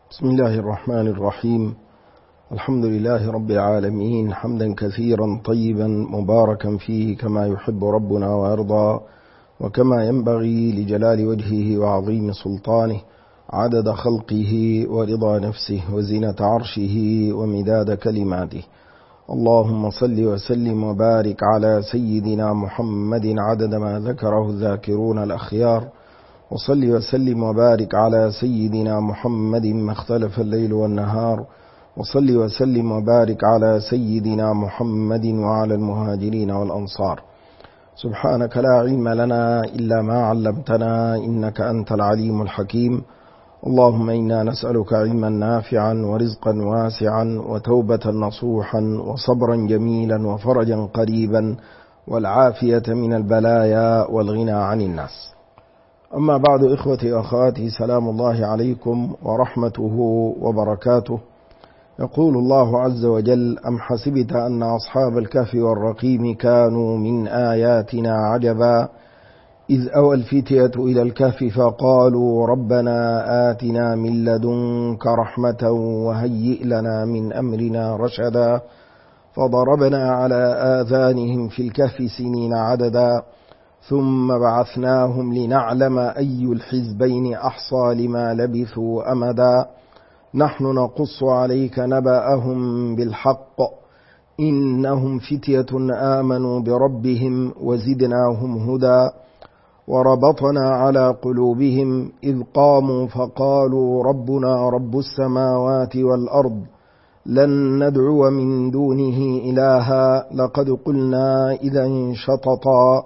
بسم الله الرحمن الرحيم. الحمد لله رب العالمين، حمدا كثيرا طيبا مباركا فيه كما يحب ربنا ويرضى، وكما ينبغي لجلال وجهه وعظيم سلطانه، عدد خلقه ورضا نفسه وزنة عرشه ومداد كلماته. اللهم صل وسلم وبارك على سيدنا محمد عدد ما ذكره الذاكرون الأخيار، وصل وسلم وبارك على سيدنا محمد ما اختلف الليل والنهار، وصل وسلم وبارك على سيدنا محمد وعلى المهاجرين والأنصار. سبحانك لا علم لنا إلا ما علمتنا إنك أنت العليم الحكيم. اللهم إنا نسألك علما نافعا ورزقا واسعا وتوبة نصوحا وصبرا جميلا وفرجا قريبا والعافية من البلايا والغنى عن الناس. أما بعد، إخوتي وأخواتي، سلام الله عليكم ورحمته وبركاته. يقول الله عز وجل: أم حسبت أن أصحاب الكهف والرقيم كانوا من آياتنا عجبا إذ أوى الفتية إلى الكهف فقالوا ربنا آتنا من لدنك رحمة وهيئ لنا من أمرنا رشدا فضربنا على آذانهم في الكهف سنين عددا ثم بعثناهم لنعلم أي الحزبين أحصى لما لبثوا أمدا نحن نقص عليك نبأهم بالحق إنهم فتية آمنوا بربهم وزدناهم هدى وربطنا على قلوبهم إذ قاموا فقالوا ربنا رب السماوات والأرض لن ندعو من دونه إلها لقد قلنا إذا شططا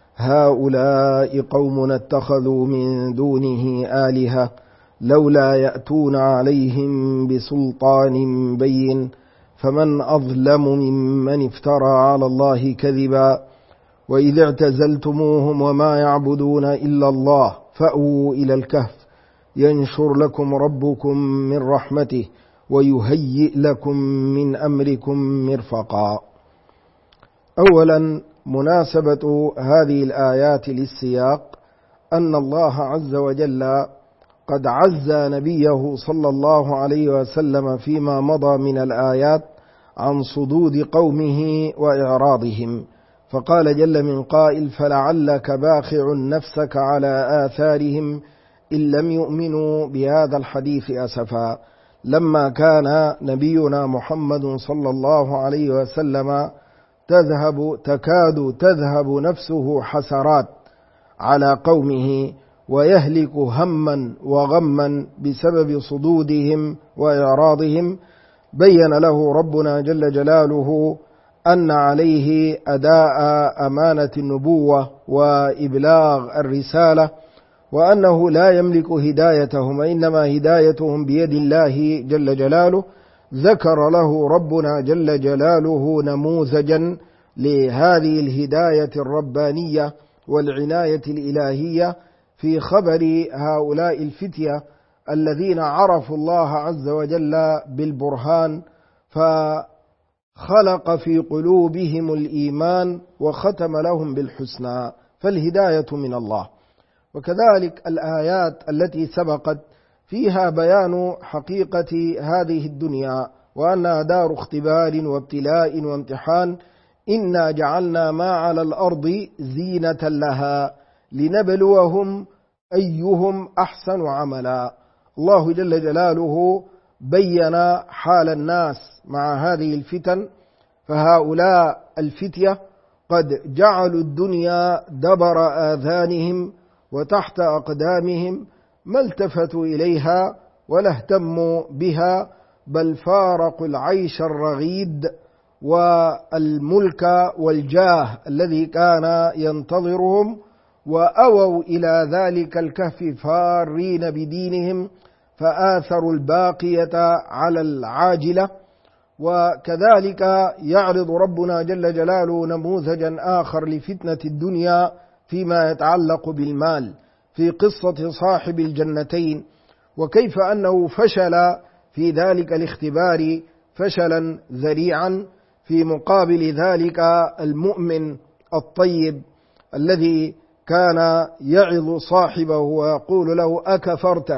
هؤلاء قومنا اتخذوا من دونه آلهة لولا يأتون عليهم بسلطان بين فمن أظلم ممن افترى على الله كذبا وإذا اعتزلتموهم وما يعبدون إلا الله فأووا إلى الكهف ينشر لكم ربكم من رحمته ويهيئ لكم من أمركم مرفقا. أولا، مناسبة هذه الآيات للسياق أن الله عز وجل قد عزى نبيه صلى الله عليه وسلم فيما مضى من الآيات عن صدود قومه وإعراضهم، فقال جل من قائل: فلعلك باخع نفسك على آثارهم إن لم يؤمنوا بهذا الحديث أسفا. لما كان نبينا محمد صلى الله عليه وسلم تكاد تذهب نفسه حسرات على قومه ويهلك هما وغما بسبب صدودهم وإعراضهم، بين له ربنا جل جلاله أن عليه أداء أمانة النبوة وإبلاغ الرسالة، وأنه لا يملك هدايتهم وإنما هدايتهم بيد الله جل جلاله. ذكر له ربنا جل جلاله نموذجا لهذه الهداية الربانية والعناية الإلهية في خبر هؤلاء الفتية الذين عرفوا الله عز وجل بالبرهان فخلق في قلوبهم الإيمان وختم لهم بالحسنى، فالهداية من الله. وكذلك الآيات التي سبقت فيها بيان حقيقة هذه الدنيا وأنها دار اختبار وابتلاء وامتحان. إنا جعلنا ما على الأرض زينة لها لنبلوهم أيهم أحسن عملا. الله جل جلاله بين حال الناس مع هذه الفتن، فهؤلاء الفتية قد جعلوا الدنيا دبر آذانهم وتحت أقدامهم، ما التفتوا إليها ولا اهتموا بها، بل فارقوا العيش الرغيد والملك والجاه الذي كان ينتظرهم وأووا إلى ذلك الكهف فارين بدينهم فآثروا الباقية على العاجلة. وكذلك يعرض ربنا جل جلاله نموذجا آخر لفتنة الدنيا فيما يتعلق بالمال في قصة صاحب الجنتين، وكيف أنه فشل في ذلك الاختبار فشلا ذريعا، في مقابل ذلك المؤمن الطيب الذي كان يعظ صاحبه ويقول له: أكفرت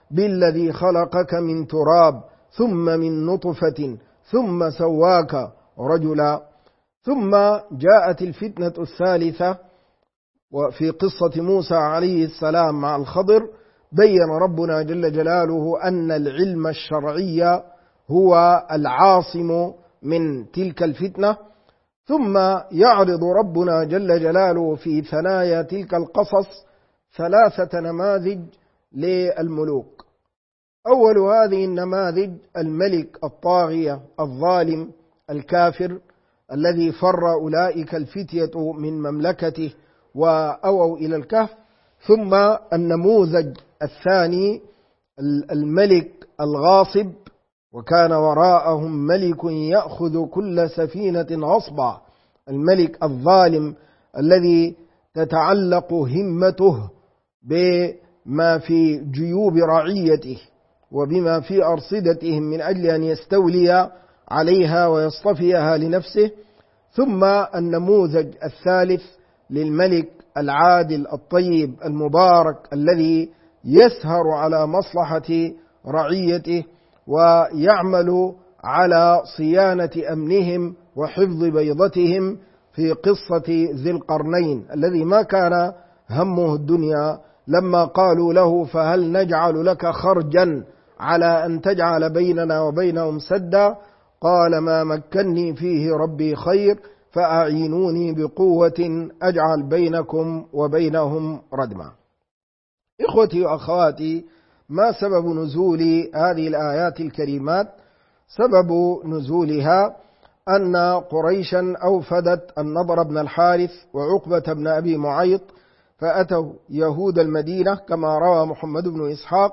بالذي خلقك من تراب ثم من نطفة ثم سواك رجلا. ثم جاءت الفتنة الثالثة وفي قصة موسى عليه السلام مع الخضر، بين ربنا جل جلاله أن العلم الشرعي هو العاصم من تلك الفتنة. ثم يعرض ربنا جل جلاله في ثنايا تلك القصص 3 نماذج للملوك. أول هذه النماذج الملك الطاغية الظالم الكافر الذي فر أولئك الفتية من مملكته وأووا إلى الكهف. ثم النموذج الثاني الملك الغاصب، وكان وراءهم ملك يأخذ كل سفينة غصبا، الملك الظالم الذي تتعلق همته بما في جيوب رعيته وبما في أرصدتهم من أجل أن يستولي عليها ويصطفيها لنفسه. ثم النموذج الثالث للملك العادل الطيب المبارك الذي يسهر على مصلحة رعيته ويعمل على صيانة أمنهم وحفظ بيضتهم، في قصة ذي القرنين الذي ما كان همه الدنيا لما قالوا له فهل نجعل لك خرجا على أن تجعل بيننا وبينهم سدا، قال ما مكني فيه ربي خير فأعينوني بقوة أجعل بينكم وبينهم ردما. إخوتي وأخواتي، ما سبب نزول هذه الآيات الكريمات؟ سبب نزولها أن قريشا أوفدت النضر بن الحارث وعقبة بن أبي معيط، فأتوا يهود المدينة كما روى محمد بن إسحاق،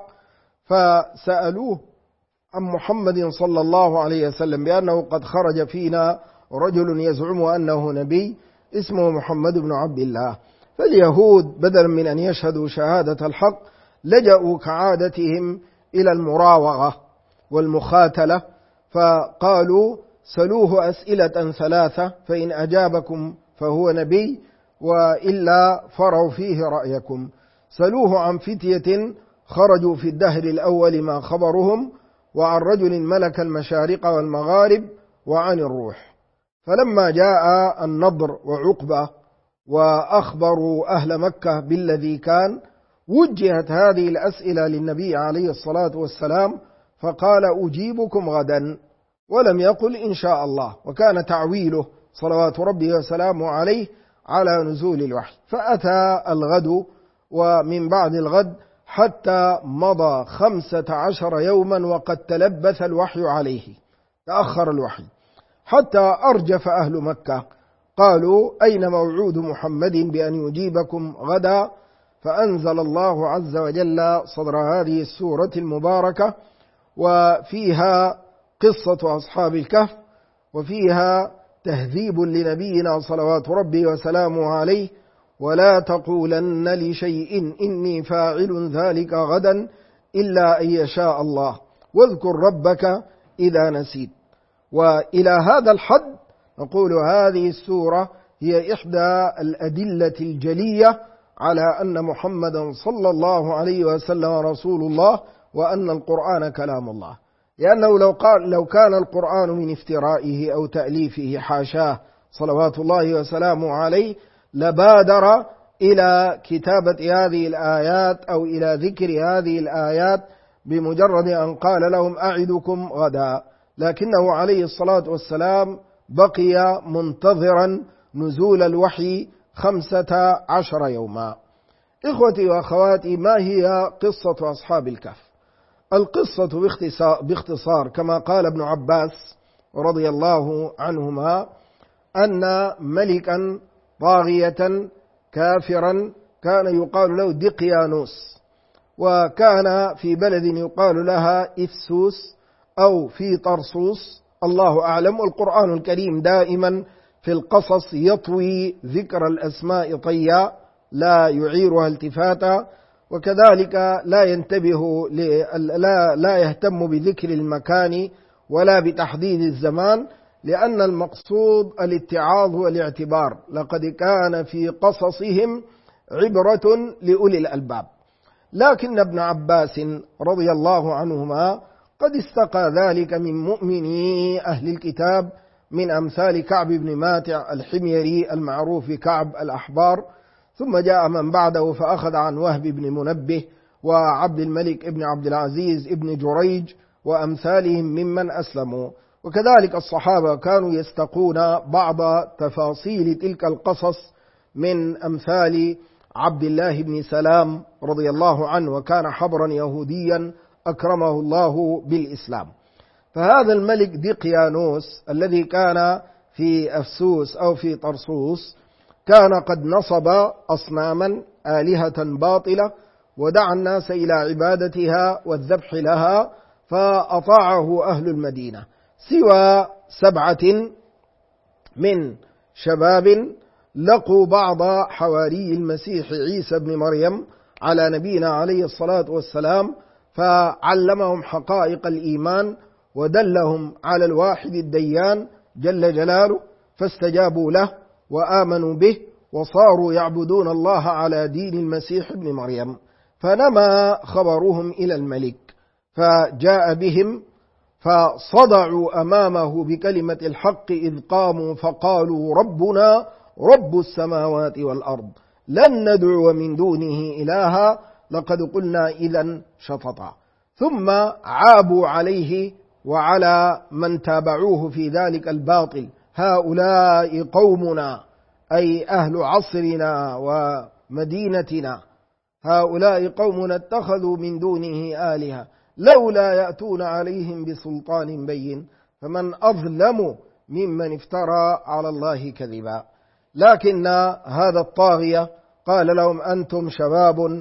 فسألوه عن محمد صلى الله عليه وسلم بأنه قد خرج فينا رجل يزعم أنه نبي اسمه محمد بن عبد الله. فاليهود بدلا من أن يشهدوا شهادة الحق لجأوا كعادتهم إلى المراوغة والمخاتلة، فقالوا سلوه أسئلة 3 فإن أجابكم فهو نبي وإلا فروا فيه رأيكم. سلوه عن فتية خرجوا في الدهر الأول ما خبرهم، وعن رجل ملك المشارق والمغارب، وعن الروح. فلما جاء النضر وعقبة وأخبروا أهل مكة بالذي كان، وجهت هذه الأسئلة للنبي عليه الصلاة والسلام، فقال أجيبكم غدا، ولم يقل إن شاء الله، وكان تعويله صلوات ربه وسلامه عليه على نزول الوحي. فأتى الغد ومن بعد الغد حتى مضى 15 يوما وقد تلبث الوحي عليه، تأخر الوحي حتى أرجف أهل مكة، قالوا أين موعود محمد بأن يجيبكم غدا؟ فأنزل الله عز وجل صدر هذه السورة المباركة، وفيها قصة أصحاب الكهف، وفيها تهذيب لنبينا صلوات ربي وسلامه عليه: ولا تقولن لشيء إني فاعل ذلك غدا إلا أن يشاء الله واذكر ربك إذا نسيت. وإلى هذا الحد نقول هذه السورة هي إحدى الأدلة الجلية على أن محمدا صلى الله عليه وسلم رسول الله، وأن القرآن كلام الله. لأنه لو كان القرآن من افترائه أو تأليفه حاشاه صلوات الله وسلامه عليه، لبادر إلى كتابة هذه الآيات أو إلى ذكر هذه الآيات بمجرد أن قال لهم أعدكم غدا. لكنه عليه الصلاة والسلام بقي منتظرا نزول الوحي 15 يوما. إخوتي وأخواتي، ما هي قصة أصحاب الكهف؟ القصة باختصار كما قال ابن عباس رضي الله عنهما أن ملكا طاغية كافرا كان يقال له دقيانوس، وكان في بلد يقال لها إفسوس أو في طرسوس، الله أعلم. القرآن الكريم دائما في القصص يطوي ذكر الأسماء طيا لا يعيرها التفاتا، وكذلك لا ينتبه لا يهتم بذكر المكان ولا بتحديد الزمان، لأن المقصود الاتعاظ والاعتبار. لقد كان في قصصهم عبرة لأولي الألباب. لكن ابن عباس رضي الله عنهما قد استقى ذلك من مؤمني أهل الكتاب من أمثال كعب بن ماتع الحميري المعروف كعب الأحبار، ثم جاء من بعده فأخذ عن وهب بن منبه وعبد الملك بن عبد العزيز بن جريج وأمثالهم ممن أسلموا. وكذلك الصحابة كانوا يستقون بعض تفاصيل تلك القصص من أمثال عبد الله بن سلام رضي الله عنه، وكان حبرا يهوديا أكرمه الله بالإسلام. فهذا الملك دقيانوس الذي كان في أفسوس أو في طرسوس كان قد نصب أصناما آلهة باطلة ودعا الناس إلى عبادتها والذبح لها، فأطاعه أهل المدينة سوى 7 من شباب لقوا بعض حواري المسيح عيسى بن مريم على نبينا عليه الصلاة والسلام، فعلمهم حقائق الإيمان ودلهم على الواحد الديان جل جلاله، فاستجابوا له وآمنوا به وصاروا يعبدون الله على دين المسيح ابن مريم. فنما خبرهم إلى الملك فجاء بهم فصدعوا أمامه بكلمة الحق إذ قاموا فقالوا ربنا رب السماوات والأرض لن ندعو من دونه إلها لقد قلنا إذا شططا. ثم عابوا عليه وعلى من تابعوه في ذلك الباطل: هؤلاء قومنا، أي أهل عصرنا ومدينتنا، هؤلاء قومنا اتخذوا من دونه آلهة لولا يأتون عليهم بسلطان بين فمن أظلم ممن افترى على الله كذبا. لكن هذا الطاغية قال لهم: أنتم شباب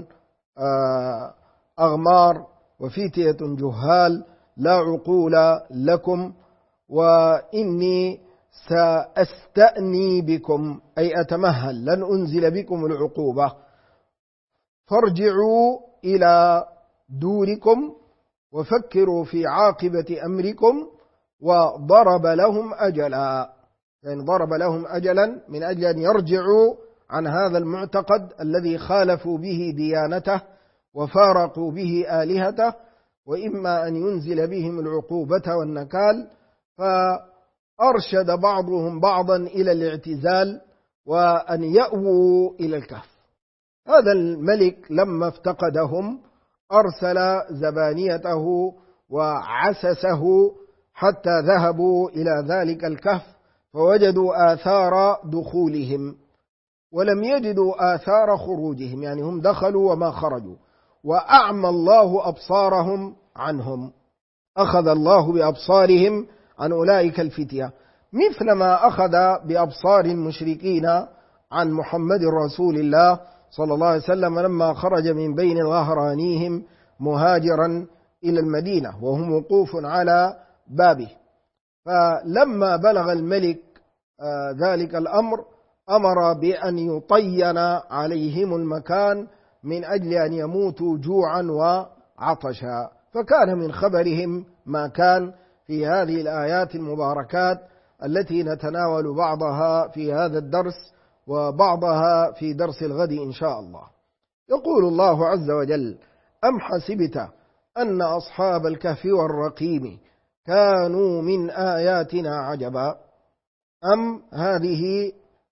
أغمار وفتية جهال لا عقول لكم، وإني سأستأني بكم، أي أتمهل، لن أنزل بكم العقوبة، فارجعوا إلى دوركم وفكروا في عاقبة أمركم. وضرب لهم أجلا، يعني ضرب لهم أجلا من أجل أن يرجعوا عن هذا المعتقد الذي خالفوا به ديانته وفارقوا به آلهته، وإما أن ينزل بهم العقوبة والنكال. فأرشد بعضهم بعضا إلى الاعتزال وأن يأووا إلى الكهف. هذا الملك لما افتقدهم أرسل زبانيته وعسسه حتى ذهبوا إلى ذلك الكهف، فوجدوا آثار دخولهم ولم يجدوا آثار خروجهم، يعني هم دخلوا وما خرجوا، وأعمى الله أبصارهم عنهم، أخذ الله بأبصارهم عن أولئك الفتية، مثل ما أخذ بأبصار المشركين عن محمد رسول الله صلى الله عليه وسلم لما خرج من بين ظهرانيهم مهاجرا إلى المدينة وهم وقوف على بابه. فلما بلغ الملك ذلك الأمر أمر بأن يطين عليهم المكان من أجل أن يموتوا جوعا وعطشا. فكان من خبرهم ما كان في هذه الآيات المباركات التي نتناول بعضها في هذا الدرس وبعضها في درس الغد إن شاء الله. يقول الله عز وجل: أم حسبت أن أصحاب الكهف والرقيم كانوا من آياتنا عجبا. أم هذه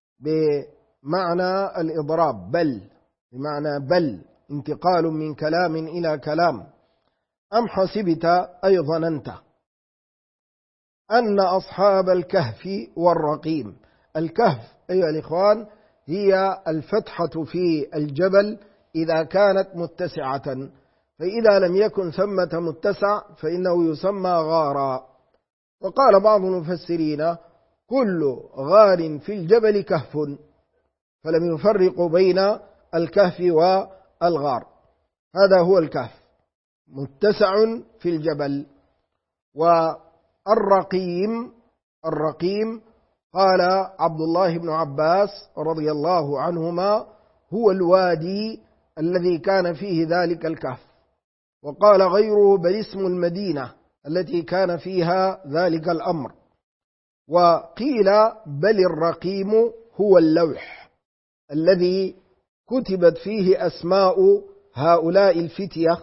بمعنى الإضراب، بل بمعنى بل، انتقال من كلام إلى كلام. أم حسبت أي ظننت أن أصحاب الكهف والرقيم. الكهف أيها الإخوان هي الفتحة في الجبل إذا كانت متسعة، فإذا لم يكن ثمة متسع فإنه يسمى غارا. وقال بعض المفسرين: كل غار في الجبل كهف، فلم يفرقوا بين الكهف والغار، هذا هو الكهف، متسع في الجبل. والرقيم قال عبد الله بن عباس رضي الله عنهما: هو الوادي الذي كان فيه ذلك الكهف. وقال غيره: بل اسم المدينة التي كان فيها ذلك الأمر. وقيل: بل الرقيم هو اللوح الذي كتبت فيه أسماء هؤلاء الفتية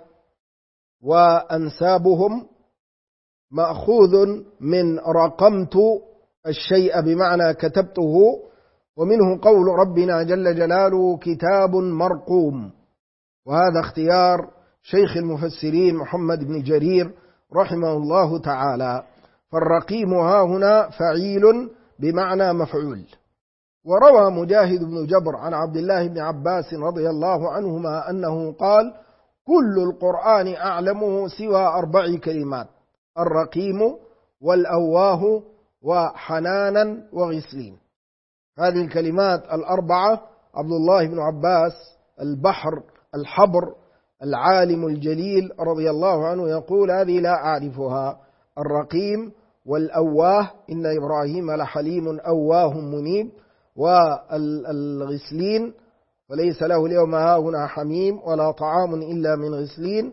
وأنسابهم مأخوذ من رقمت الشيء بمعنى كتبته، ومنه قول ربنا جل جلاله كتاب مرقوم، وهذا اختيار شيخ المفسرين محمد بن جرير رحمه الله تعالى. فالرقيم ها هنا فعيل بمعنى مفعول. وروى مجاهد بن جبر عن عبد الله بن عباس رضي الله عنهما أنه قال كل القرآن أعلمه سوى 4 كلمات: الرقيم والأواه وحنانا وغسلين. هذه الكلمات 4 عبد الله بن عباس البحر الحبر العالم الجليل رضي الله عنه يقول هذه لا أعرفها: الرقيم والأواه إن إبراهيم لحليم أواه منيب، والغسلين وليس له اليوم هاهنا حميم ولا طعام إلا من غسلين،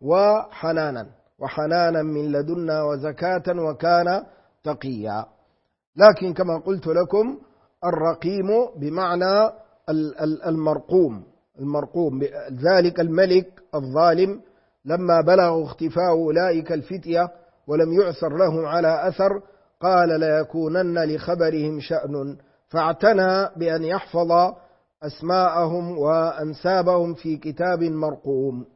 وحنانا من لدنا وزكاة وكان تقيا. لكن كما قلت لكم الرقيم بمعنى المرقوم. ذلك الملك الظالم لما بلغ اختفاء أولئك الفتية ولم يعثر لهم على أثر قال ليكونن لخبرهم شأن، فاعتنى بأن يحفظ أسماءهم وأنسابهم في كتاب مرقوم.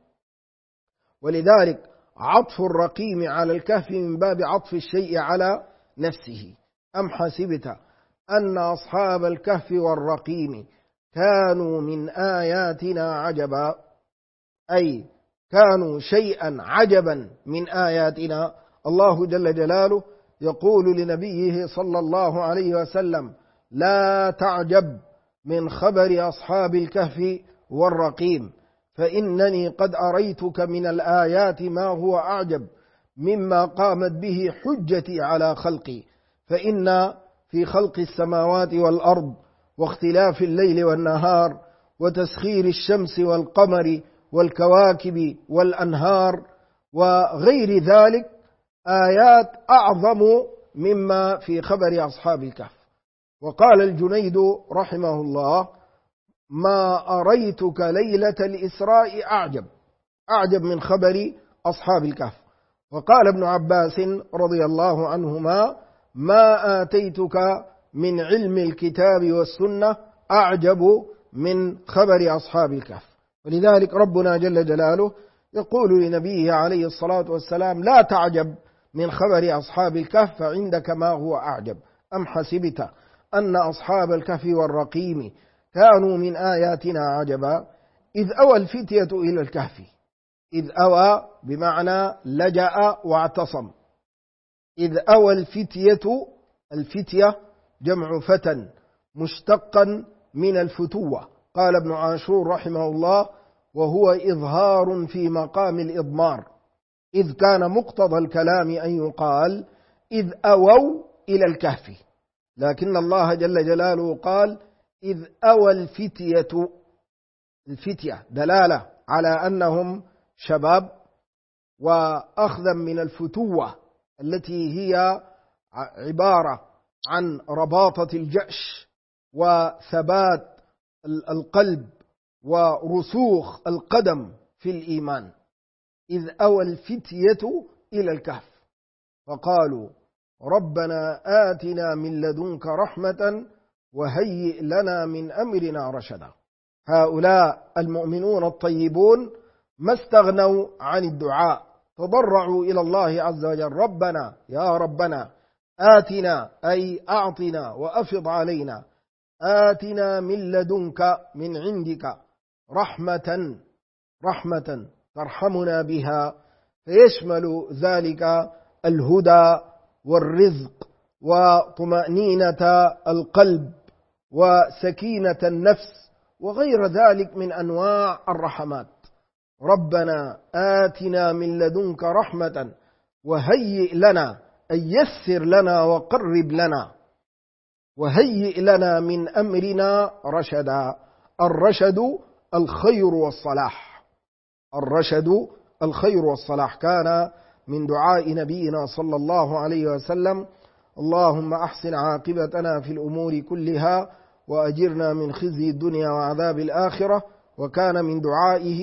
ولذلك عطف الرقيم على الكهف من باب عطف الشيء على نفسه. أم حسبت أن أصحاب الكهف والرقيم كانوا من آياتنا عجبا، أي كانوا شيئا عجبا من آياتنا. الله جل جلاله يقول لنبيه صلى الله عليه وسلم لا تعجب من خبر أصحاب الكهف والرقيم، فإنني قد أريتك من الآيات ما هو أعجب مما قامت به حجتي على خلقي، فإن في خلق السماوات والأرض واختلاف الليل والنهار وتسخير الشمس والقمر والكواكب والأنهار وغير ذلك آيات أعظم مما في خبر أصحاب الكهف. وقال الجنيد رحمه الله ما أريتك ليلة الإسراء أعجب من خبر أصحاب الكهف. وقال ابن عباس رضي الله عنهما ما آتيتك من علم الكتاب والسنة أعجب من خبر أصحاب الكهف. ولذلك ربنا جل جلاله يقول لنبيه عليه الصلاة والسلام لا تعجب من خبر أصحاب الكهف فعندك ما هو أعجب. أم حسبت أن أصحاب الكهف والرقيم كانوا من آياتنا عجبا إذ أوى الفتية إلى الكهف. إذ أوى بمعنى لجأ واعتصم. إذ أوى الفتية جمع فتى مشتقا من الفتوة. قال ابن عاشور رحمه الله وهو إظهار في مقام الإضمار، إذ كان مقتضى الكلام أن يقال إذ أووا إلى الكهف، لكن الله جل جلاله قال إذ أوى الفتية دلالة على أنهم شباب، وأخذا من الفتوة التي هي عبارة عن رباطة الجأش وثبات القلب ورسوخ القدم في الإيمان. إذ أوى الفتية إلى الكهف فقالوا ربنا آتنا من لدنك رحمة وهيئ لنا من أمرنا رشدا. هؤلاء المؤمنون الطيبون ما استغنوا عن الدعاء، تضرعوا إلى الله عز وجل ربنا يا ربنا آتنا أي أعطنا وأفض علينا، آتنا من لدنك من عندك رحمة ترحمنا بها، فيشمل ذلك الهدى والرزق وطمأنينة القلب وسكينة النفس وغير ذلك من أنواع الرحمات. ربنا آتنا من لدنك رحمة وهيئ لنا أي يسر لنا وقرب لنا، وهيئ لنا من أمرنا رشدا. الرشد الخير والصلاح، الرشد الخير والصلاح. كان من دعاء نبينا صلى الله عليه وسلم اللهم أحسن عاقبتنا في الأمور كلها وأجرنا من خزي الدنيا وعذاب الآخرة. وكان من دعائه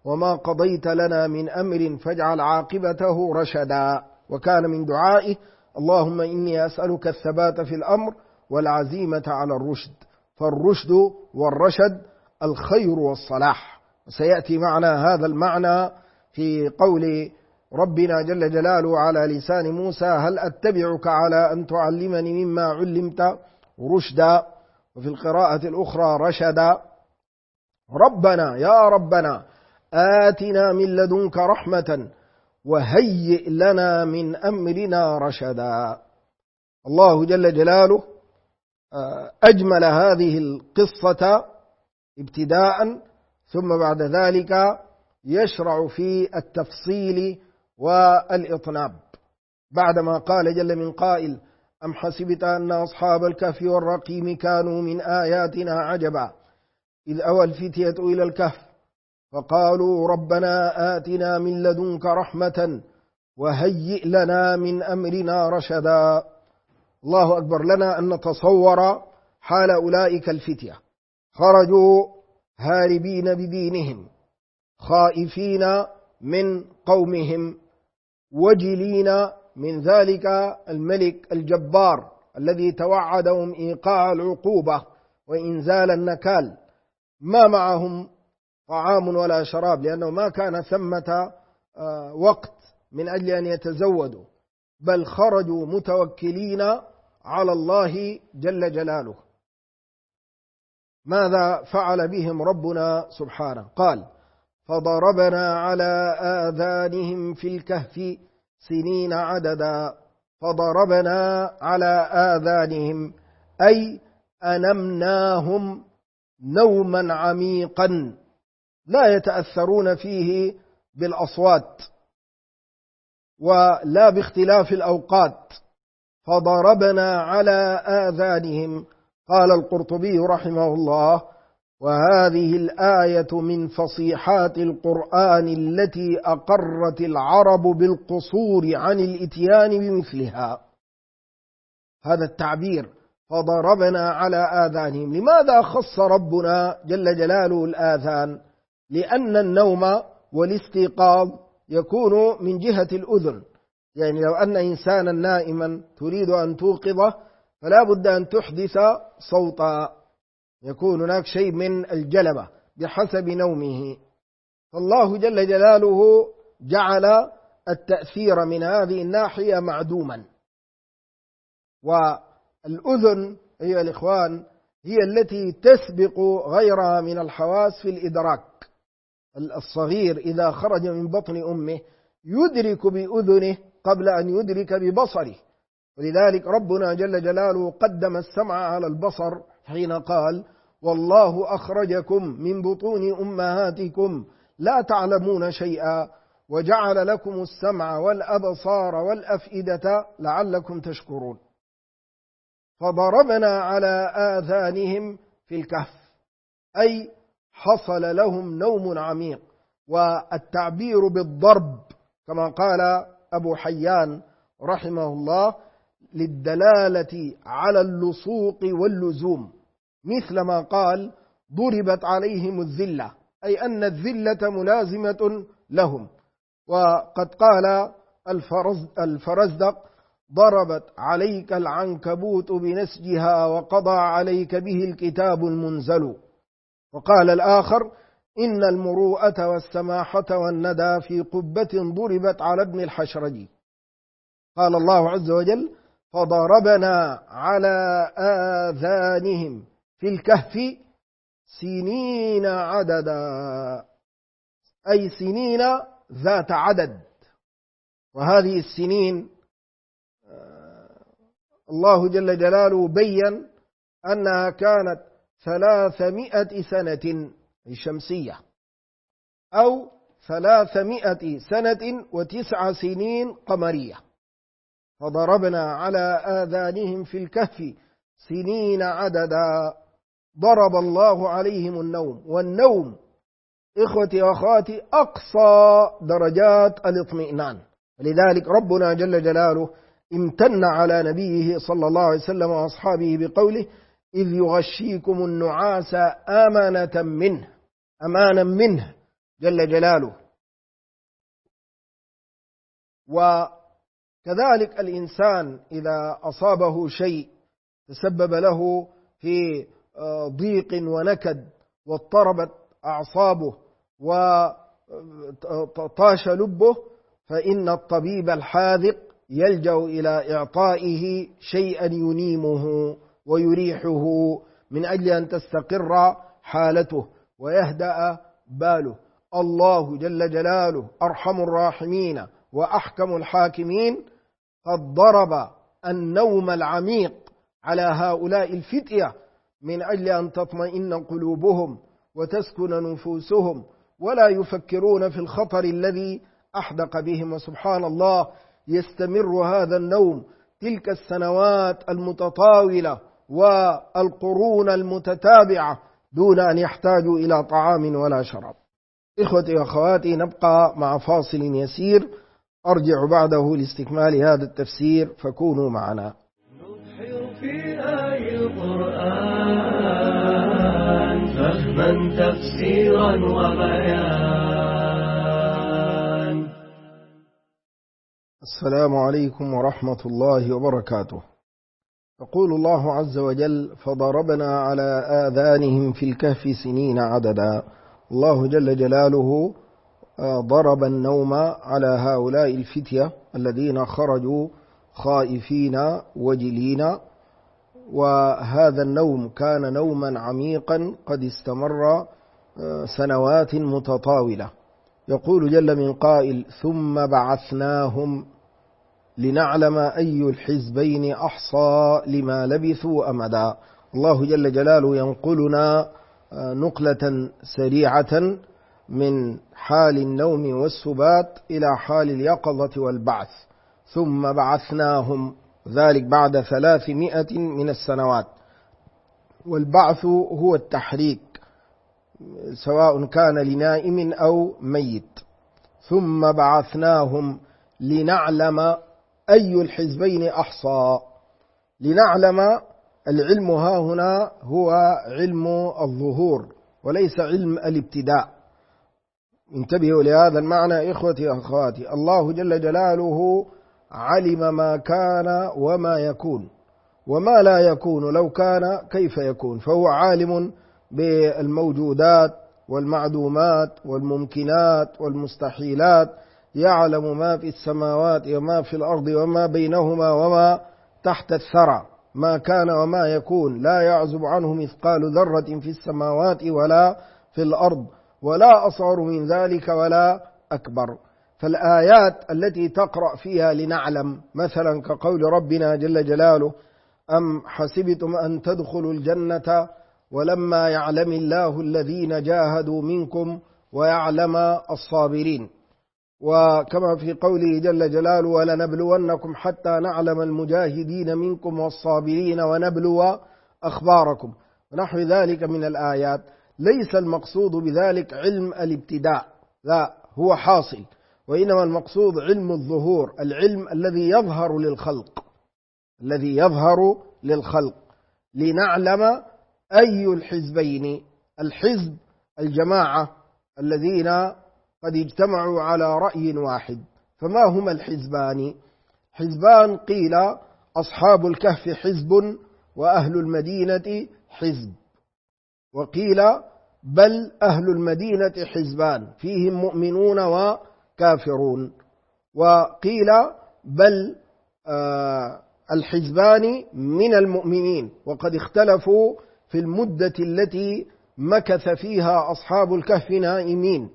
وما قضيت لنا من أمر فاجعل عاقبته رشدا. وكان من دعائه اللهم إني أسألك الثبات في الأمر والعزيمة على الرشد، فالرشد والرشد الخير والصلاح. وسيأتي معنا هذا المعنى في قول ربنا جل جلاله على لسان موسى: هل أتبعك على أن تعلمني مما علمت رشدا، وفي القراءة الأخرى رشدا. ربنا يا ربنا آتنا من لدنك رحمة وهيئ لنا من أمرنا رشدا. الله جل جلاله أجمل هذه القصة ابتداء، ثم بعد ذلك يشرع في التفصيل والإطناب، بعدما قال جل من قائل: أم حسبت أن أصحاب الكهف والرقيم كانوا من آياتنا عجبا إذ أوى الفتية إلى الكهف فقالوا ربنا آتنا من لدنك رحمة وهيئ لنا من أمرنا رشدا. الله أكبر لنا أن نتصور حال أولئك الفتية، خرجوا هاربين بدينهم، خائفين من قومهم، وجلين من ذلك الملك الجبار الذي توعدهم إيقاع العقوبة وإنزال النكال. ما معهم طعام ولا شراب، لأنه ما كان ثمة وقت من أجل أن يتزودوا، بل خرجوا متوكلين على الله جل جلاله. ماذا فعل بهم ربنا سبحانه؟ قال: فضربنا على آذانهم في الكهف سنين عددا. فضربنا على آذانهم أي أنمناهم نوما عميقا لا يتأثرون فيه بالأصوات ولا باختلاف الأوقات. فضربنا على آذانهم. قال القرطبي رحمه الله: وهذه الآية من فصيحات القرآن التي أقرت العرب بالقصور عن الإتيان بمثلها. هذا التعبير فضربنا على آذانهم. لماذا خص ربنا جل جلاله الآذان؟ لأن النوم والاستيقاظ يكون من جهة الأذن. يعني لو أن إنسانا نائما تريد أن توقظه فلا بد أن تحدث صوتا، يكون هناك شيء من الجلبة بحسب نومه. فالله جل جلاله جعل التأثير من هذه الناحية معدوما. والأذن أيها الإخوان هي التي تسبق غيرها من الحواس في الإدراك. الصغير إذا خرج من بطن أمه يدرك بأذنه قبل أن يدرك ببصره، ولذلك ربنا جل جلاله قدم السمع على البصر حين قال: والله أخرجكم من بطون أمهاتكم لا تعلمون شيئا وجعل لكم السمع والأبصار والأفئدة لعلكم تشكرون. فضربنا على آذانهم في الكهف أي حصل لهم نوم عميق. والتعبير بالضرب كما قال أبو حيان رحمه الله للدلالة على اللصوق واللزوم، مثل ما قال: ضربت عليهم الذلة، أي أن الذلة ملازمة لهم. وقد قال الفرزدق: ضربت عليك العنكبوت بنسجها وقضى عليك به الكتاب المنزل. وقال الآخر: إن المروءة والسماحة والندى في قبة ضربت على ابن الحشرجي. قال الله عز وجل: فضربنا على آذانهم في الكهف سنين عددا، أي سنين ذات عدد. وهذه السنين الله جل جلاله بين أنها كانت 300 سنة شمسية أو 300 سنة و9 سنين قمرية. فضربنا على آذانهم في الكهف سنين عددا. ضرب الله عليهم النوم، والنوم إخوتي وأخواتي أقصى درجات الاطمئنان. لذلك ربنا جل جلاله امتن على نبيه صلى الله عليه وسلم وأصحابه بقوله: إذ يغشيكم النعاس أمانة منه جل جلاله. وكذلك الإنسان إذا أصابه شيء تسبب له في ضيق ونكد واضطربت أعصابه وطاش لبه، فإن الطبيب الحاذق يلجأ إلى إعطائه شيئا ينيمه ويريحه من أجل أن تستقر حالته ويهدأ باله. الله جل جلاله أرحم الراحمين وأحكم الحاكمين قد ضرب النوم العميق على هؤلاء الفتية من أجل أن تطمئن قلوبهم وتسكن نفوسهم ولا يفكرون في الخطر الذي أحدق بهم. وسبحان الله يستمر هذا النوم تلك السنوات المتطاولة والقرون المتتابعة دون أن يحتاجوا إلى طعام ولا شراب. إخوتي وأخواتي، نبقى مع فاصل يسير أرجع بعده لاستكمال هذا التفسير، فكونوا معنا. نبحر في آي القرآن فهما تفسيرا وبيان. السلام عليكم ورحمة الله وبركاته. يقول الله عز وجل: فضربنا على آذانهم في الكهف سنين عددا. الله جل جلاله ضرب النوم على هؤلاء الفتية الذين خرجوا خائفين وجلين، وهذا النوم كان نوما عميقا قد استمر سنوات متطاولة. يقول جل من قائل: ثم بعثناهم لنعلم أي الحزبين أحصى لما لبثوا أمدا. الله جل جلاله ينقلنا نقلة سريعة من حال النوم والسبات إلى حال اليقظة والبعث. ثم بعثناهم، ذلك بعد 300 من السنوات. والبعث هو التحريك سواء كان لنائم أو ميت. ثم بعثناهم لنعلم أي الحزبين أحصى. لنعلم، العلم ها هنا هو علم الظهور وليس علم الابتداء. انتبهوا لهذا المعنى إخوتي وأخواتي. الله جل جلاله علم ما كان وما يكون وما لا يكون، لو كان كيف يكون، فهو عالم بالموجودات والمعدومات والممكنات والمستحيلات، يعلم ما في السماوات وما في الأرض وما بينهما وما تحت الثرى، ما كان وما يكون، لا يعزب عنه مثقال ذرة في السماوات ولا في الأرض، ولا أصغر من ذلك ولا أكبر. فالآيات التي تقرأ فيها لنعلم، مثلا كقول ربنا جل جلاله: أم حسبتم أن تدخلوا الجنة ولما يعلم الله الذين جاهدوا منكم ويعلم الصابرين. وكما في قوله جل جلاله: ولنبلونكم حتى نعلم المجاهدين منكم والصابرين ونبلو أخباركم، ونحو ذلك من الآيات. ليس المقصود بذلك علم الابتداء، لا، هو حاصل، وإنما المقصود علم الظهور، العلم الذي يظهر للخلق، الذي يظهر للخلق. لنعلم أي الحزبين، الحزب الجماعة الذين قد اجتمعوا على رأي واحد. فما هما الحزبان؟ حزبان، قيل أصحاب الكهف حزب وأهل المدينة حزب، وقيل بل أهل المدينة حزبان فيهم مؤمنون وكافرون، وقيل بل الحزبان من المؤمنين، وقد اختلفوا في المدة التي مكث فيها أصحاب الكهف نائمين.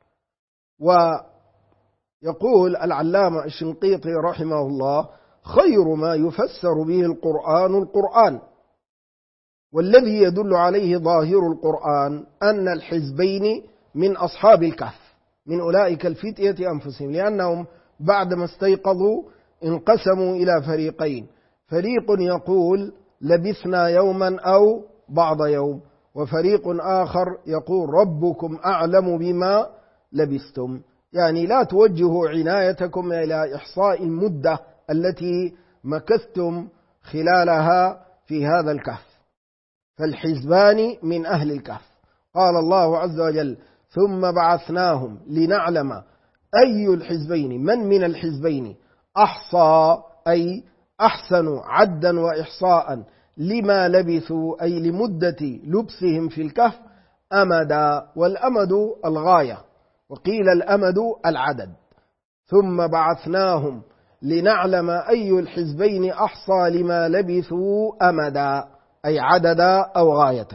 ويقول العلامة الشنقيطي رحمه الله: خير ما يفسر به القرآن القرآن، والذي يدل عليه ظاهر القرآن أن الحزبين من أصحاب الكهف، من أولئك الفتية أنفسهم، لأنهم بعدما استيقظوا انقسموا إلى فريقين: فريق يقول لبثنا يوما أو بعض يوم، وفريق آخر يقول ربكم أعلم بما لبثتم، يعني لا توجهوا عنايتكم إلى إحصاء المدة التي مكثتم خلالها في هذا الكهف. فالحزبان من أهل الكهف. قال الله عز وجل: ثم بعثناهم لنعلم أي الحزبين من الحزبين أحصى أي أحسن عدا وإحصاء لما لبثوا أي لمدة لبثهم في الكهف أمدا، والأمد الغاية، وقيل الأمد العدد. ثم بعثناهم لنعلم أي الحزبين أحصى لما لبثوا أمدا أي عددا أو غاية.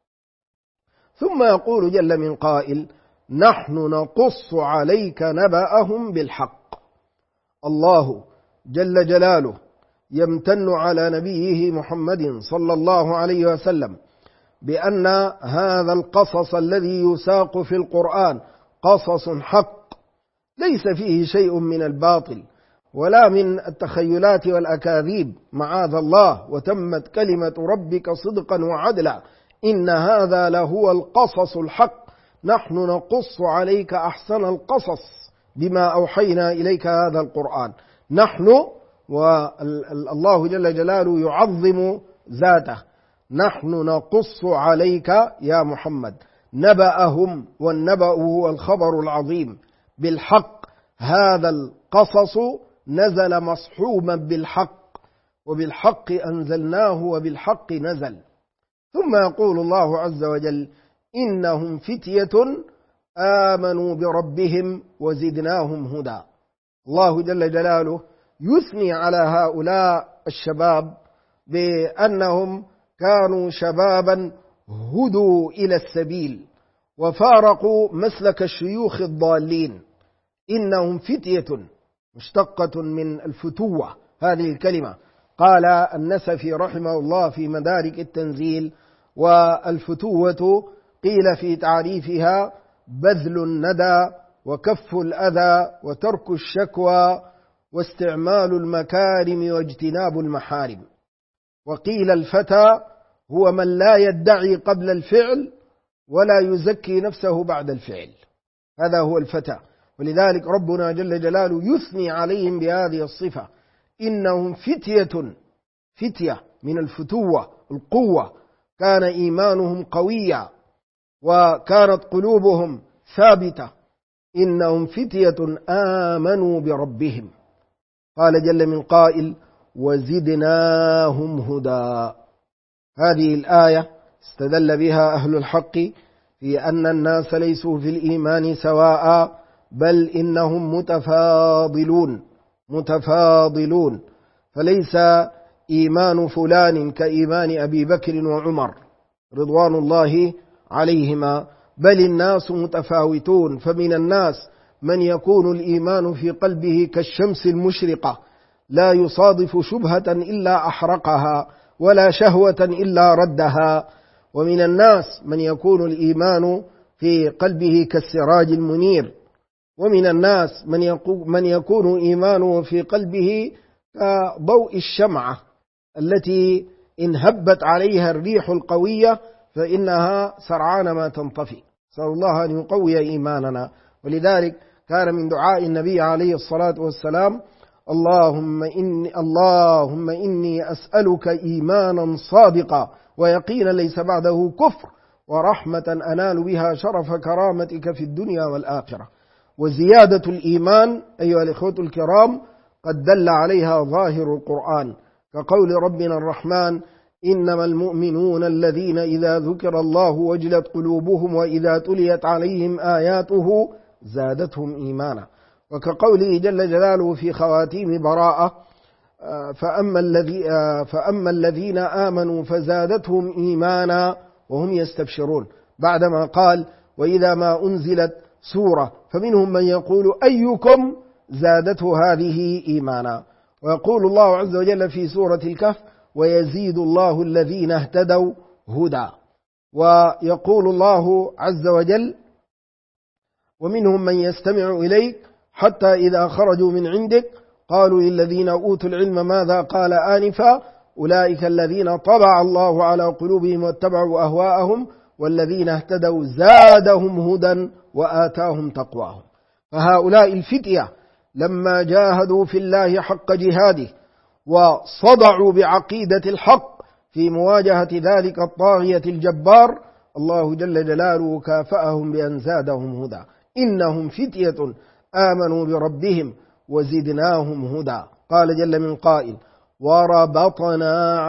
ثم يقول جل من قائل: نحن نقص عليك نبأهم بالحق. الله جل جلاله يمتن على نبيه محمد صلى الله عليه وسلم بأن هذا القصص الذي يساق في القرآن قصص حق، ليس فيه شيء من الباطل ولا من التخيلات والأكاذيب، معاذ الله، وتمت كلمة ربك صدقا وعدلا، إن هذا لهو القصص الحق، نحن نقص عليك أحسن القصص بما أوحينا إليك هذا القرآن. نحن، والله جل جلاله يعظم ذاته، نحن نقص عليك يا محمد نبأهم، والنبأ هو الخبر العظيم، بالحق. هذا القصص نزل مصحوبا بالحق، وبالحق أنزلناه وبالحق نزل. ثم يقول الله عز وجل: إنهم فتية آمنوا بربهم وزدناهم هدى. الله جل جلاله يثني على هؤلاء الشباب بأنهم كانوا شبابا هدوا إلى السبيل وفارقوا مسلك الشيوخ الضالين. إنهم فتية مشتقة من الفتوة، هذه الكلمة قال النسفي رحمه الله في مدارك التنزيل: والفتوة قيل في تعريفها بذل الندى وكف الأذى وترك الشكوى واستعمال المكارم واجتناب المحارم. وقيل الفتى هو من لا يدعي قبل الفعل ولا يزكي نفسه بعد الفعل، هذا هو الفتى. ولذلك ربنا جل جلاله يثني عليهم بهذه الصفة: إنهم فتية من الفتوة القوة، كان إيمانهم قويا وكانت قلوبهم ثابتة. إنهم فتية آمنوا بربهم. قال جل من قائل: وزدناهم هدى. هذه الآية استدل بها أهل الحق في أن الناس ليسوا في الإيمان سواء، بل إنهم متفاضلون، فليس إيمان فلان كإيمان أبي بكر وعمر رضوان الله عليهما، بل الناس متفاوتون. فمن الناس من يكون الإيمان في قلبه كالشمس المشرقة، لا يصادف شبهة إلا أحرقها ولا شهوة إلا ردها. ومن الناس من يكون الإيمان في قلبه كالسراج المنير. ومن الناس من يكون إيمانه في قلبه كضوء الشمعة التي إن هبت عليها الريح القوية فإنها سرعان ما تنطفئ. نسأل الله أن يقوي إيماننا. ولذلك كان من دعاء النبي عليه الصلاة والسلام: اللهم إني أسألك إيمانا صادقا ويقينا ليس بعده كفر ورحمة أنال بها شرف كرامتك في الدنيا والآخرة. وزيادة الإيمان أيها الإخوة الكرام قد دل عليها ظاهر القرآن، كقول ربنا الرحمن: إنما المؤمنون الذين إذا ذكر الله وجلت قلوبهم وإذا تليت عليهم آياته زادتهم إيمانا. وكقوله جل جلاله في خواتيم براءة: فأما الذين آمنوا فزادتهم إيمانا وهم يستبشرون، بعدما قال: وإذا ما أنزلت سورة فمنهم من يقول أيكم زادته هذه إيمانا. ويقول الله عز وجل في سورة الكهف: ويزيد الله الذين اهتدوا هدى. ويقول الله عز وجل: ومنهم من يستمع إليك حتى إذا خرجوا من عندك قالوا للذين أوتوا العلم ماذا قال آنفا أولئك الذين طبع الله على قلوبهم واتبعوا أهواءهم والذين اهتدوا زادهم هدى وآتاهم تقواهم. فهؤلاء الفتية لما جاهدوا في الله حق جهاده وصدعوا بعقيدة الحق في مواجهة ذلك الطاغية الجبار، الله جل جلاله كافأهم بأن زادهم هدى إنهم فتية آمنوا بربهم وزدناهم هدى. قال جل من قائل وربطنا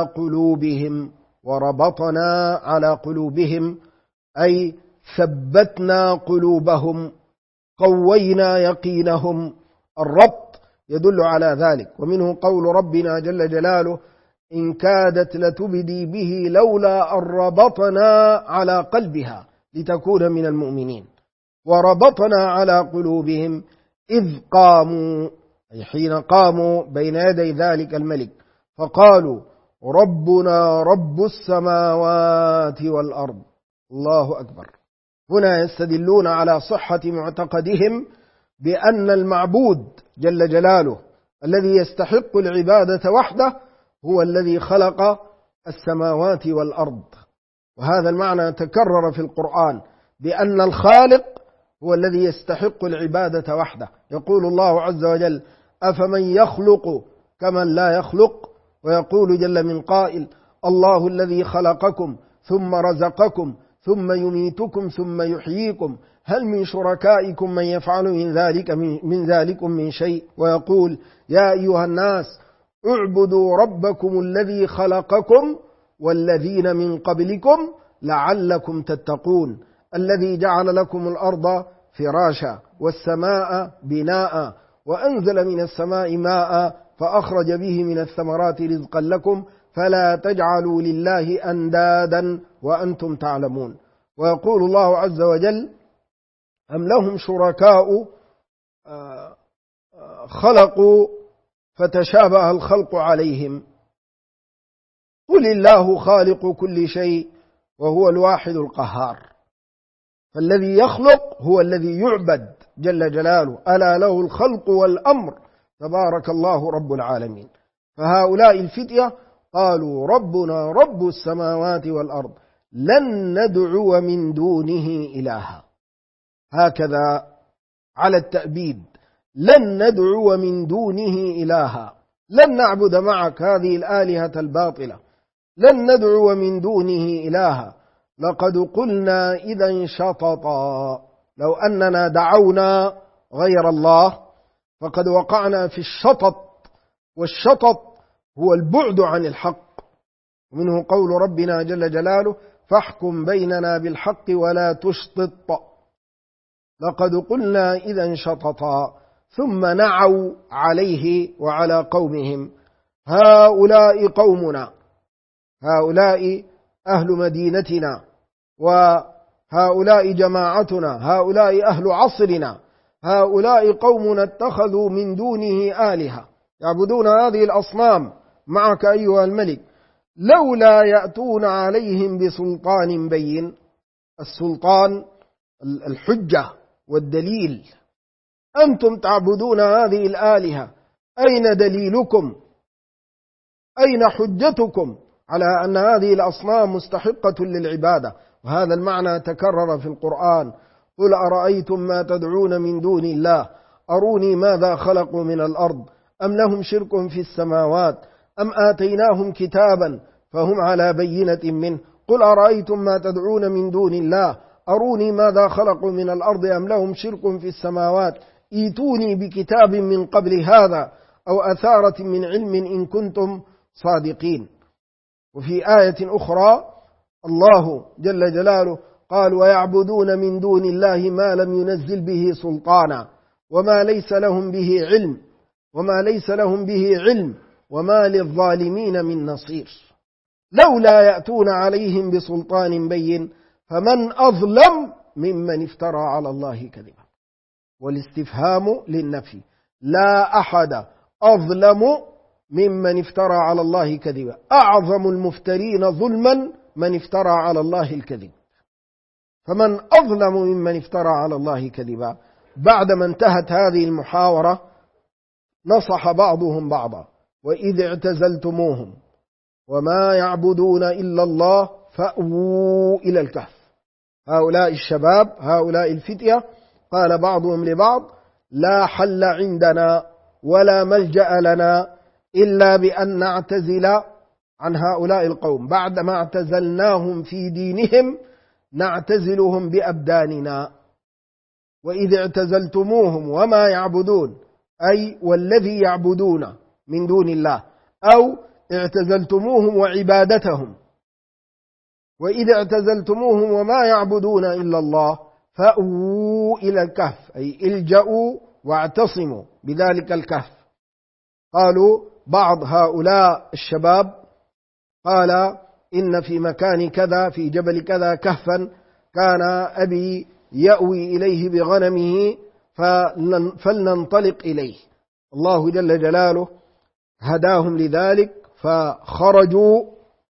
على قلوبهم أي ثبتنا قلوبهم قوينا يقينهم. الربط يدل على ذلك. ومنه قول ربنا جل جلاله إن كادت لتبدي به لولا أن ربطنا على قلبها لتكون من المؤمنين. وربطنا على قلوبهم إذ قاموا أي حين قاموا بين يدي ذلك الملك فقالوا ربنا رب السماوات والأرض. الله أكبر. هنا يستدلون على صحة معتقدهم بأن المعبود جل جلاله الذي يستحق العبادة وحده هو الذي خلق السماوات والأرض. وهذا المعنى تكرر في القرآن بأن الخالق هو الذي يستحق العبادة وحده. يقول الله عز وجل أفمن يخلق كمن لا يخلق. ويقول جل من قائل الله الذي خلقكم ثم رزقكم ثم يميتكم ثم يحييكم هل من شركائكم من يفعل من ذلكم من شيء. ويقول يا أيها الناس اعبدوا ربكم الذي خلقكم والذين من قبلكم لعلكم تتقون الذي جعل لكم الأرض فراشا والسماء بناء وأنزل من السماء ماء فأخرج به من الثمرات رزقا لكم فلا تجعلوا لله أندادا وأنتم تعلمون. ويقول الله عز وجل أم لهم شركاء خلقوا فتشابه الخلق عليهم قل الله خالق كل شيء وهو الواحد القهار. فالذي يخلق هو الذي يعبد جل جلاله ألا له الخلق والأمر تبارك الله رب العالمين. فهؤلاء الفتية قالوا ربنا رب السماوات والأرض لن ندعو من دونه إلها. هكذا على التأبيد لن ندعو من دونه إلها لن نعبد معك هذه الآلهة الباطلة لن ندعو من دونه إلها لقد قلنا إذا شططا. لو أننا دعونا غير الله فقد وقعنا في الشطط والشطط هو البعد عن الحق. ومنه قول ربنا جل جلاله فاحكم بيننا بالحق ولا تشطط لقد قلنا إذا شططا ثم نعوا عليه وعلى قومهم هؤلاء قومنا هؤلاء أهل مدينتنا وهؤلاء جماعتنا هؤلاء أهل عصرنا هؤلاء قومنا اتخذوا من دونه آلهة يعبدون هذه الأصنام معك أيها الملك لولا يأتون عليهم بسلطان بين. السلطان الحجة والدليل. أنتم تعبدون هذه الآلهة أين دليلكم أين حجتكم على أن هذه الأصنام مستحقة للعبادة. وهذا المعنى تكرر في القرآن قل أرأيتم ما تدعون من دون الله أروني ماذا خلقوا من الأرض أم لهم شرك في السماوات أم آتيناهم كتابا فهم على بينة منه قل أرأيتم ما تدعون من دون الله أروني ماذا خلقوا من الأرض أم لهم شرك في السماوات ايتوني بكتاب من قبل هذا أو أثارة من علم إن كنتم صادقين. وفي آية أخرى الله جل جلاله قال ويعبدون من دون الله ما لم ينزل به سلطانا وما ليس لهم به علم وما للظالمين من نصير. لولا يأتون عليهم بسلطان بين فمن أظلم ممن افترى على الله كذبا. والاستفهام للنفي لا أحد أظلم ممن افترى على الله كذبا. أعظم المفترين ظلما من افترى على الله الكذب. فمن أظلم ممن افترى على الله كذبا. بعدما انتهت هذه المحاورة نصح بعضهم بعضا وإذ اعتزلتموهم وما يعبدون إلا الله فأووا إلى الكهف. هؤلاء الشباب هؤلاء الفتية قال بعضهم لبعض لا حل عندنا ولا ملجأ لنا إلا بأن نعتزل عن هؤلاء القوم. بعدما اعتزلناهم في دينهم نعتزلهم بأبداننا. وإذ اعتزلتموهم وما يعبدون، أي والذي يعبدون من دون الله، أو اعتزلتموهم وعبادتهم. وإذ اعتزلتموهم وما يعبدون إلا الله فأووا إلى الكهف، أي الجأوا واعتصموا بذلك الكهف. قالوا بعض هؤلاء الشباب قال إن في مكان كذا في جبل كذا كهفا كان أبي يأوي إليه بغنمه فلننطلق إليه. الله جل جلاله هداهم لذلك فخرجوا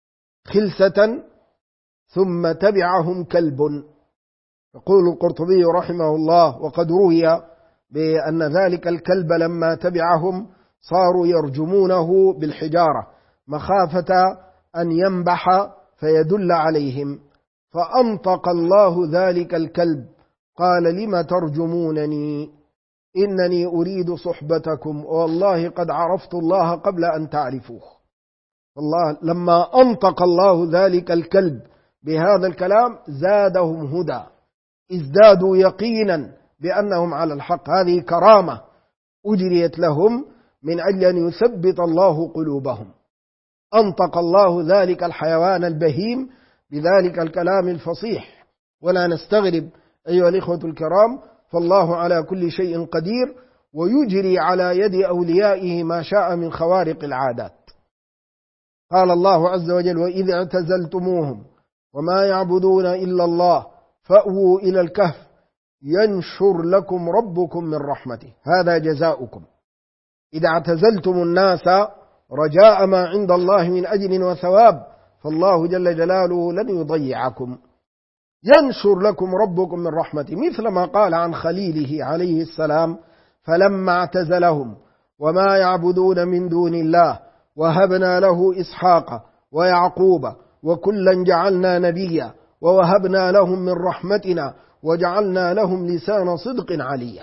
خلسة ثم تبعهم كلب. يقول القرطبي رحمه الله وقد روي بأن ذلك الكلب لما تبعهم صاروا يرجمونه بالحجارة مخافة أن ينبح فيدل عليهم، فأنطق الله ذلك الكلب قال لم ترجمونني إنني أريد صحبتكم والله قد عرفت الله قبل أن تعرفوه. الله لما أنطق الله ذلك الكلب بهذا الكلام زادهم هدى، ازدادوا يقينا بأنهم على الحق. هذه كرامة أجريت لهم من أجل أن يثبت الله قلوبهم. أنطق الله ذلك الحيوان البهيم بذلك الكلام الفصيح. ولا نستغرب أيها الإخوة الكرام، فالله على كل شيء قدير ويجري على يد أوليائه ما شاء من خوارق العادات. قال الله عز وجل وإذ اعتزلتموهم وما يعبدون إلا الله فأووا إلى الكهف ينشر لكم ربكم من رحمته. هذا جزاؤكم إذا اعتزلتم الناس رجاء ما عند الله من أجر وثواب، فالله جل جلاله لن يضيعكم. ينشر لكم ربكم من رحمته، مثل ما قال عن خليله عليه السلام فلما اعتزلهم وما يعبدون من دون الله وهبنا له إسحاق ويعقوب وكلا جعلنا نبيا ووهبنا لهم من رحمتنا وجعلنا لهم لسان صدق عليا.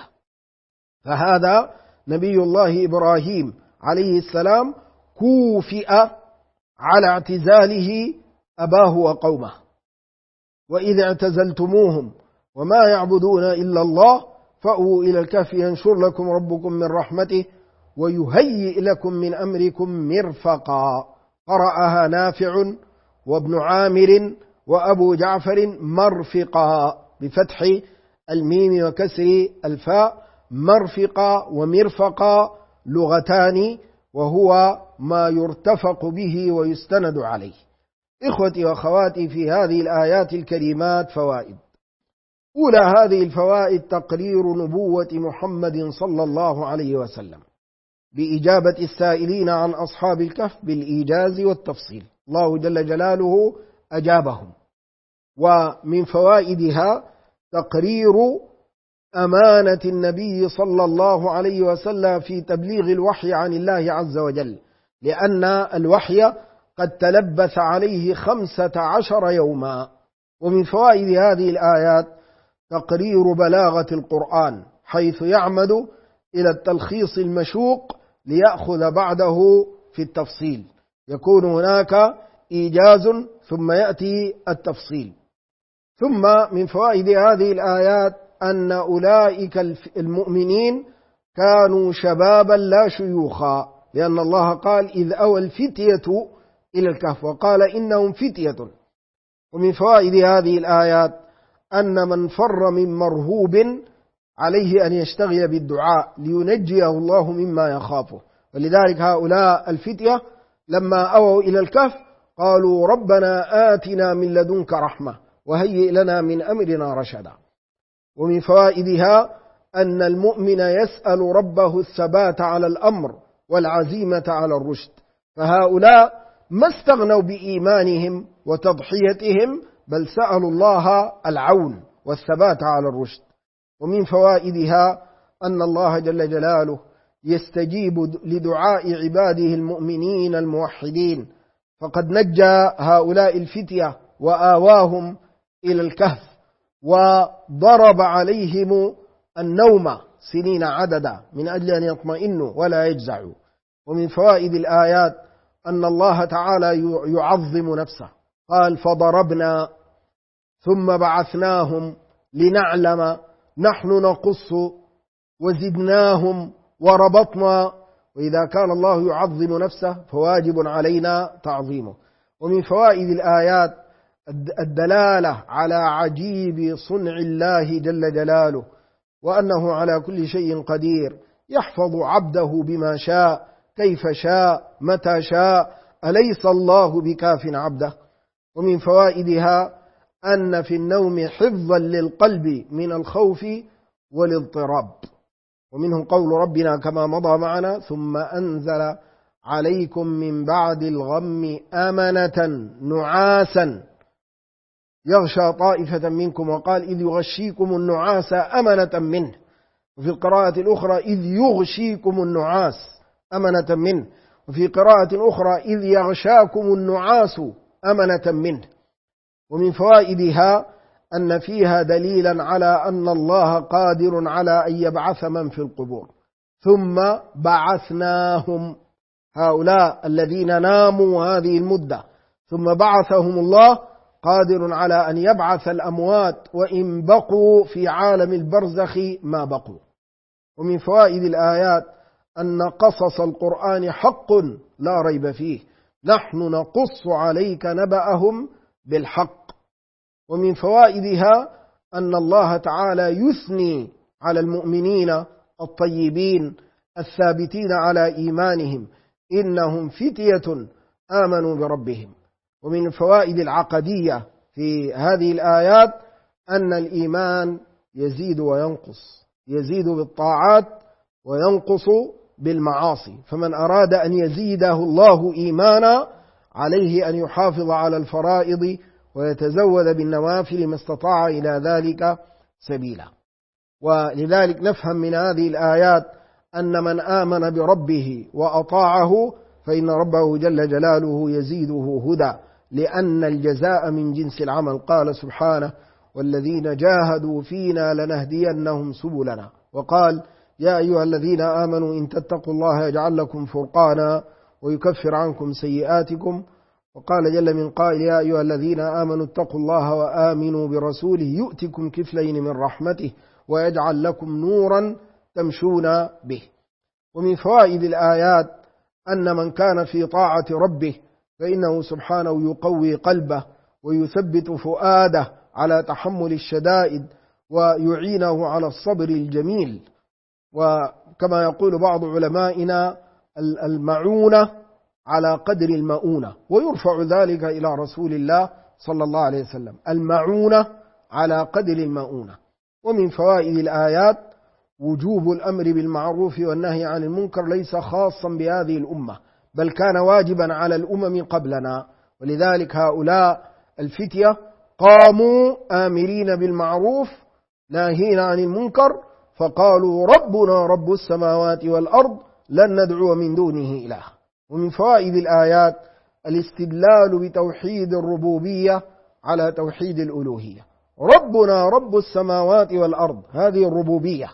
فهذا نبي الله إبراهيم عليه السلام كوفئ على اعتزاله أباه وقومه. وإذ اعتزلتموهم وما يعبدون إلا الله فأووا إلى الكهف ينشر لكم ربكم من رحمته ويهيئ لكم من أمركم مرفقا. قرأها نافع وابن عامر وأبو جعفر مرفقا بفتح الميم وكسر الفاء. مرفقا ومرفقا لغتان، وهو ما يرتفق به ويستند عليه. إخوتي وأخواتي، في هذه الآيات الكريمات فوائد. أولى هذه الفوائد تقرير نبوة محمد صلى الله عليه وسلم بإجابة السائلين عن أصحاب الكهف بالإيجاز والتفصيل. الله جل جلاله أجابهم. ومن فوائدها تقرير أمانة النبي صلى الله عليه وسلم في تبليغ الوحي عن الله عز وجل، لأن الوحي قد تلبث عليه 15 يوما. ومن فوائد هذه الآيات تقرير بلاغة القرآن، حيث يعمد إلى التلخيص المشوق ليأخذ بعده في التفصيل. يكون هناك إيجاز ثم يأتي التفصيل. ثم من فوائد هذه الآيات أن أولئك المؤمنين كانوا شبابا لا شيوخا، لأن الله قال إذ أوى الفتية إلى الكهف وقال إنهم فتية. ومن فوائد هذه الآيات أن من فر من مرهوب عليه أن يشتغل بالدعاء لينجيه الله مما يخافه. ولذلك هؤلاء الفتية لما أووا إلى الكهف قالوا ربنا آتنا من لدنك رحمة وهيئ لنا من أمرنا رشدا. ومن فوائدها أن المؤمن يسأل ربه الثبات على الأمر والعزيمة على الرشد، فهؤلاء ما استغنوا بإيمانهم وتضحيتهم، بل سألوا الله العون والثبات على الرشد. ومن فوائدها أن الله جل جلاله يستجيب لدعاء عباده المؤمنين الموحدين، فقد نجى هؤلاء الفتية وآواهم إلى الكهف وضرب عليهم النوم سنين عددا من أجل أن يطمئنوا ولا يجزعوا. ومن فوائد الآيات أن الله تعالى يعظم نفسه، قال فضربنا ثم بعثناهم لنعلم نحن نقص وزدناهم وربطنا، وإذا كان الله يعظم نفسه فواجب علينا تعظيمه. ومن فوائد الآيات الدلالة على عجيب صنع الله جل جلاله، وأنه على كل شيء قدير، يحفظ عبده بما شاء كيف شاء متى شاء، أليس الله بكاف عبده. ومن فوائدها أن في النوم حفظا للقلب من الخوف والاضطراب. ومنه قول ربنا كما مضى معنا: ثم أنزل عليكم من بعد الغم أمنة نعاسا يغشى طائفة منكم، وقال: إذ يغشيكم النعاس أمنة منه. وفي القراءة الأخرى: إذ يغشيكم النعاس أمنة منه. وفي قراءة أخرى: إذ يغشاكم النعاس أمنة منه. ومن فوائدها أن فيها دليلا على أن الله قادر على أن يبعث من في القبور. ثم بعثناهم، هؤلاء الذين ناموا هذه المدة ثم بعثهم الله، قادر على أن يبعث الأموات وإن بقوا في عالم البرزخ ما بقوا. ومن فوائد الآيات أن قصص القرآن حق لا ريب فيه، نحن نقص عليك نبأهم بالحق. ومن فوائدها أن الله تعالى يثني على المؤمنين الطيبين الثابتين على إيمانهم: إنهم فتية آمنوا بربهم. ومن الفوائد العقدية في هذه الآيات أن الإيمان يزيد وينقص، يزيد بالطاعات وينقص بالمعاصي، فمن أراد أن يزيده الله إيمانا عليه أن يحافظ على الفرائض ويتزود بالنوافل ما استطاع إلى ذلك سبيلا. ولذلك نفهم من هذه الآيات أن من آمن بربه وأطاعه فإن ربه جل جلاله يزيده هدى، لأن الجزاء من جنس العمل. قال سبحانه: والذين جاهدوا فينا لنهدينهم سبلنا. وقال: يا أيها الذين آمنوا إن تتقوا الله يجعل لكم فرقانا ويكفر عنكم سيئاتكم. وقال جل من قائل: يا أيها الذين آمنوا اتقوا الله وآمنوا برسوله يؤتكم كفلين من رحمته ويجعل لكم نورا تمشون به. ومن فوائد الآيات أن من كان في طاعة ربه فإنه سبحانه يقوي قلبه ويثبت فؤاده على تحمل الشدائد ويعينه على الصبر الجميل. وكما يقول بعض علمائنا: المعونة على قدر المؤونة، ويرفع ذلك إلى رسول الله صلى الله عليه وسلم، المعونة على قدر المؤونة. ومن فوائد الآيات وجوب الأمر بالمعروف والنهي عن المنكر، ليس خاصا بهذه الأمة بل كان واجبا على الأمم قبلنا. ولذلك هؤلاء الفتية قاموا آمرين بالمعروف ناهين عن المنكر، فقالوا: ربنا رب السماوات والأرض لن ندعو من دونه إله. ومن فوائد الآيات الاستدلال بتوحيد الربوبية على توحيد الألوهية. ربنا رب السماوات والأرض، هذه الربوبية،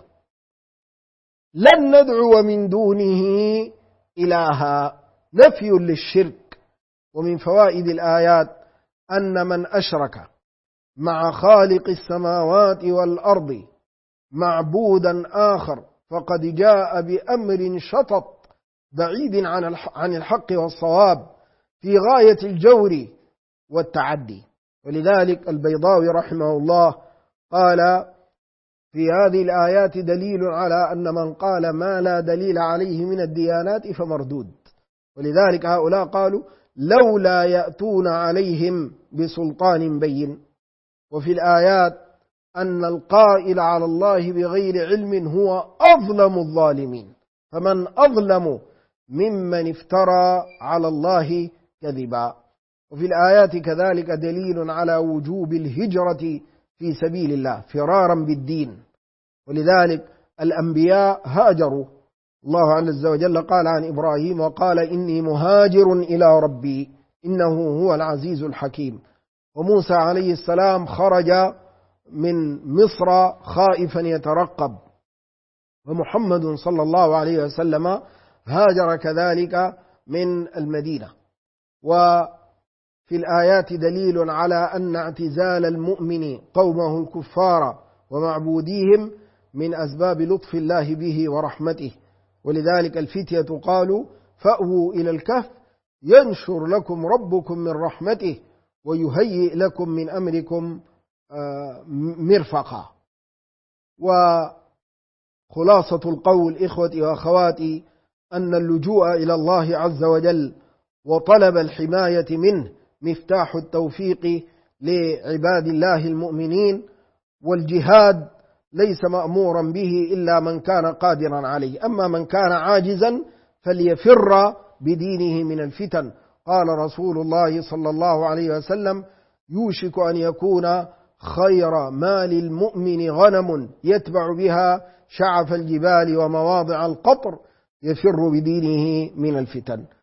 لن ندعو من دونه إلها، نفي للشرك. ومن فوائد الآيات أن من أشرك مع خالق السماوات والأرض معبودا آخر فقد جاء بأمر شطط بعيد عن الحق والصواب في غاية الجور والتعدي. ولذلك البيضاوي رحمه الله قال في هذه الآيات دليل على أن من قال ما لا دليل عليه من الديانات فمردود. ولذلك هؤلاء قالوا: لولا يأتون عليهم بسلطان بين. وفي الآيات أن القائل على الله بغير علم هو أظلم الظالمين، فمن أظلم ممن افترى على الله كذبا. وفي الآيات كذلك دليل على وجوب الهجرة في سبيل الله فرارا بالدين، ولذلك الأنبياء هاجروا. الله عز وجل قال عن إبراهيم: وقال إني مهاجر إلى ربي إنه هو العزيز الحكيم. وموسى عليه السلام خرج من مصر خائفا يترقب، ومحمد صلى الله عليه وسلم هاجر كذلك من المدينة. وفي في الآيات دليل على أن اعتزال المؤمن قومه الكفار ومعبوديهم من أسباب لطف الله به ورحمته، ولذلك الفتية قالوا فأووا إلى الكهف ينشر لكم ربكم من رحمته ويهيئ لكم من أمركم مرفقا. وخلاصة القول إخوتي وأخواتي أن اللجوء إلى الله عز وجل وطلب الحماية منه مفتاح التوفيق لعباد الله المؤمنين، والجهاد ليس مأمورا به إلا من كان قادرا عليه، أما من كان عاجزا فليفر بدينه من الفتن. قال رسول الله صلى الله عليه وسلم يوشك أن يكون خير مال المؤمن غنم يتبع بها شعف الجبال ومواضع القطر يفر بدينه من الفتن.